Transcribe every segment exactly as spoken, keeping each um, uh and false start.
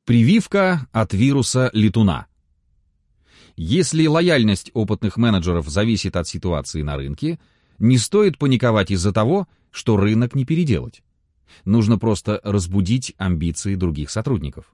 Прививка от вируса летуна. Если лояльность опытных менеджеров зависит от ситуации на рынке, не стоит паниковать из-за того, что рынок не переделать. Нужно просто разбудить амбиции других сотрудников.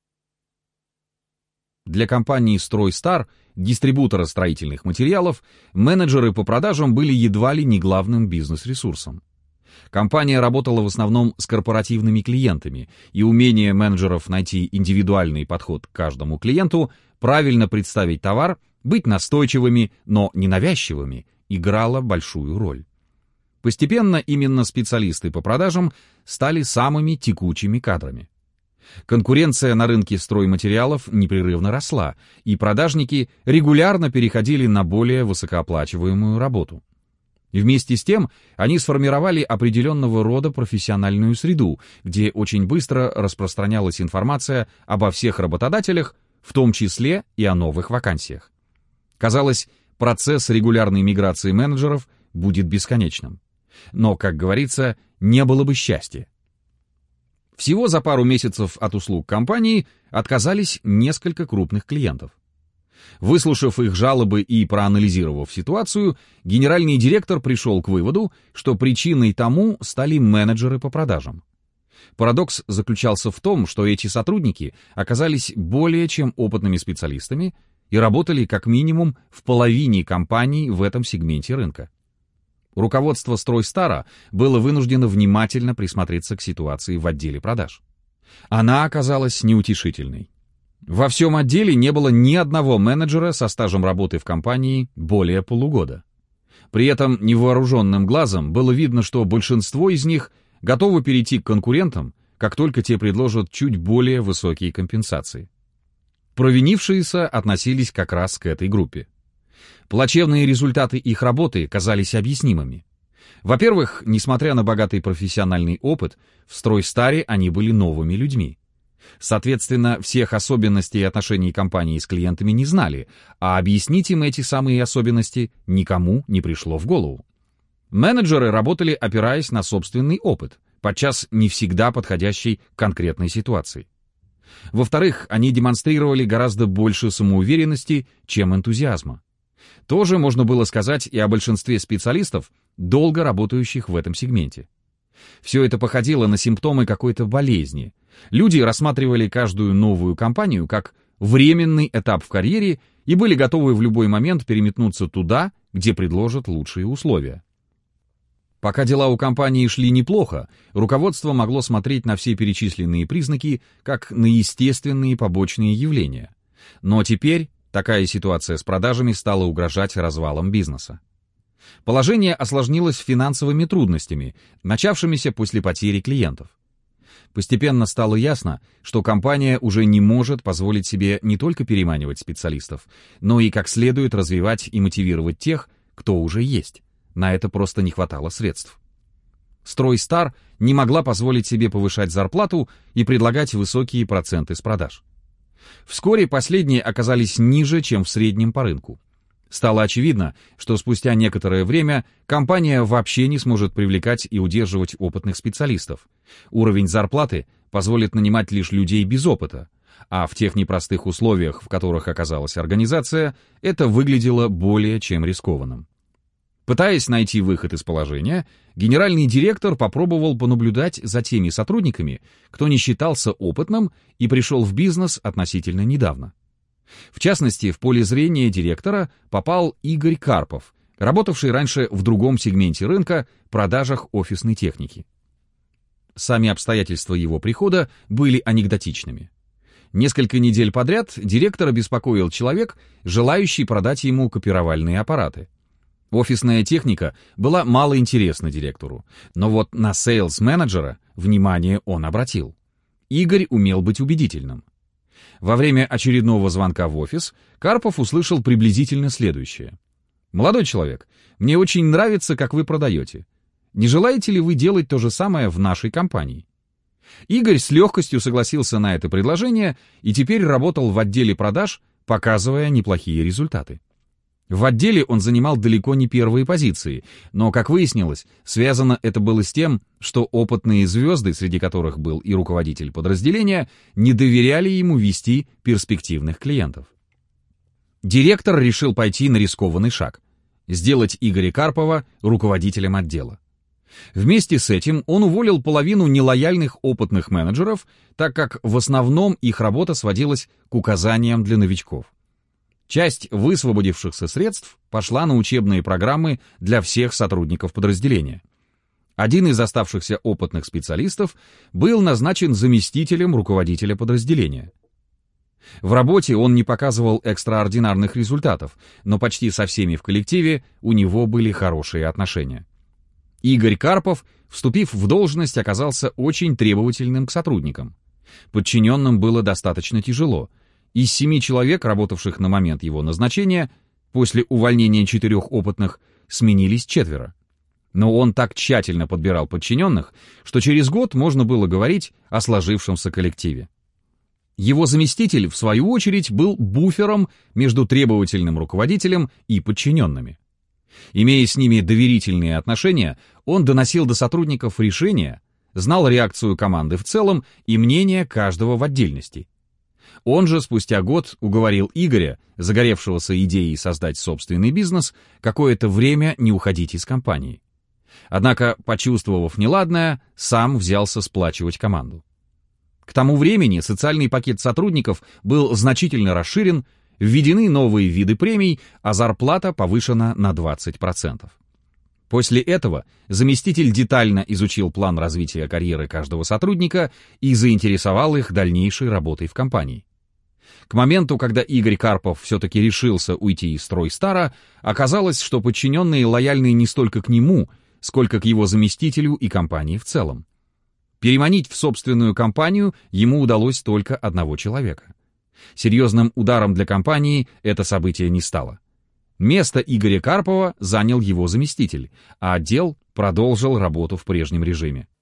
Для компании «Стройстар», дистрибутора строительных материалов, менеджеры по продажам были едва ли не главным бизнес-ресурсом. Компания работала в основном с корпоративными клиентами, и умение менеджеров найти индивидуальный подход к каждому клиенту, правильно представить товар, быть настойчивыми, но ненавязчивыми, играло большую роль. Постепенно именно специалисты по продажам стали самыми текучими кадрами. Конкуренция на рынке стройматериалов непрерывно росла, и продажники регулярно переходили на более высокооплачиваемую работу. И вместе с тем они сформировали определенного рода профессиональную среду, где очень быстро распространялась информация обо всех работодателях, в том числе и о новых вакансиях. Казалось, процесс регулярной миграции менеджеров будет бесконечным. Но, как говорится, не было бы счастья. Всего за пару месяцев от услуг компании отказались несколько крупных клиентов. Выслушав их жалобы и проанализировав ситуацию, генеральный директор пришел к выводу, что причиной тому стали менеджеры по продажам. Парадокс заключался в том, что эти сотрудники оказались более чем опытными специалистами и работали как минимум в половине компаний в этом сегменте рынка. Руководство «Стройстара» было вынуждено внимательно присмотреться к ситуации в отделе продаж. Она оказалась неутешительной. Во всем отделе не было ни одного менеджера со стажем работы в компании более полугода. При этом невооруженным глазом было видно, что большинство из них готовы перейти к конкурентам, как только те предложат чуть более высокие компенсации. Провинившиеся относились как раз к этой группе. Плачевные результаты их работы казались объяснимыми. Во-первых, несмотря на богатый профессиональный опыт, в «Стройстаре» они были новыми людьми. Соответственно, всех особенностей отношений компании с клиентами не знали, а объяснить им эти самые особенности никому не пришло в голову. Менеджеры работали, опираясь на собственный опыт, подчас не всегда подходящий к конкретной ситуации. Во-вторых, они демонстрировали гораздо больше самоуверенности, чем энтузиазма. Тоже можно было сказать и о большинстве специалистов, долго работающих в этом сегменте. Все это походило на симптомы какой-то болезни. Люди рассматривали каждую новую компанию как временный этап в карьере и были готовы в любой момент переметнуться туда, где предложат лучшие условия. Пока дела у компании шли неплохо, руководство могло смотреть на все перечисленные признаки как на естественные побочные явления. Но теперь такая ситуация с продажами стала угрожать развалом бизнеса. Положение осложнилось финансовыми трудностями, начавшимися после потери клиентов. Постепенно стало ясно, что компания уже не может позволить себе не только переманивать специалистов, но и как следует развивать и мотивировать тех, кто уже есть. На это просто не хватало средств. «Стройстар» не могла позволить себе повышать зарплату и предлагать высокие проценты с продаж. Вскоре последние оказались ниже, чем в среднем по рынку. Стало очевидно, что спустя некоторое время компания вообще не сможет привлекать и удерживать опытных специалистов. Уровень зарплаты позволит нанимать лишь людей без опыта, а в тех непростых условиях, в которых оказалась организация, это выглядело более чем рискованным. Пытаясь найти выход из положения, генеральный директор попробовал понаблюдать за теми сотрудниками, кто не считался опытным и пришел в бизнес относительно недавно. В частности, в поле зрения директора попал Игорь Карпов, работавший раньше в другом сегменте рынка – продажах офисной техники. Сами обстоятельства его прихода были анекдотичными. Несколько недель подряд директора беспокоил человек, желающий продать ему копировальные аппараты. Офисная техника была мало интересна директору, но вот на сейлс-менеджера внимание он обратил. Игорь умел быть убедительным. Во время очередного звонка в офис Карпов услышал приблизительно следующее. «Молодой человек, мне очень нравится, как вы продаете. Не желаете ли вы делать то же самое в нашей компании?» Игорь с легкостью согласился на это предложение и теперь работал в отделе продаж, показывая неплохие результаты. В отделе он занимал далеко не первые позиции, но, как выяснилось, связано это было с тем, что опытные звезды, среди которых был и руководитель подразделения, не доверяли ему вести перспективных клиентов. Директор решил пойти на рискованный шаг – сделать Игоря Карпова руководителем отдела. Вместе с этим он уволил половину нелояльных опытных менеджеров, так как в основном их работа сводилась к указаниям для новичков. Часть высвободившихся средств пошла на учебные программы для всех сотрудников подразделения. Один из оставшихся опытных специалистов был назначен заместителем руководителя подразделения. В работе он не показывал экстраординарных результатов, но почти со всеми в коллективе у него были хорошие отношения. Игорь Карпов, вступив в должность, оказался очень требовательным к сотрудникам. Подчиненным было достаточно тяжело. Из семи человек, работавших на момент его назначения, после увольнения четырех опытных, сменились четверо. Но он так тщательно подбирал подчиненных, что через год можно было говорить о сложившемся коллективе. Его заместитель, в свою очередь, был буфером между требовательным руководителем и подчиненными. Имея с ними доверительные отношения, он доносил до сотрудников решения, знал реакцию команды в целом и мнение каждого в отдельности. Он же спустя год уговорил Игоря, загоревшегося идеей создать собственный бизнес, какое-то время не уходить из компании. Однако, почувствовав неладное, сам взялся сплачивать команду. К тому времени социальный пакет сотрудников был значительно расширен, введены новые виды премий, а зарплата повышена на двадцать процентов. После этого заместитель детально изучил план развития карьеры каждого сотрудника и заинтересовал их дальнейшей работой в компании. К моменту, когда Игорь Карпов все-таки решился уйти из Стройстара, оказалось, что подчиненные лояльны не столько к нему, сколько к его заместителю и компании в целом. Переманить в собственную компанию ему удалось только одного человека. Серьезным ударом для компании это событие не стало. Место Игоря Карпова занял его заместитель, а отдел продолжил работу в прежнем режиме.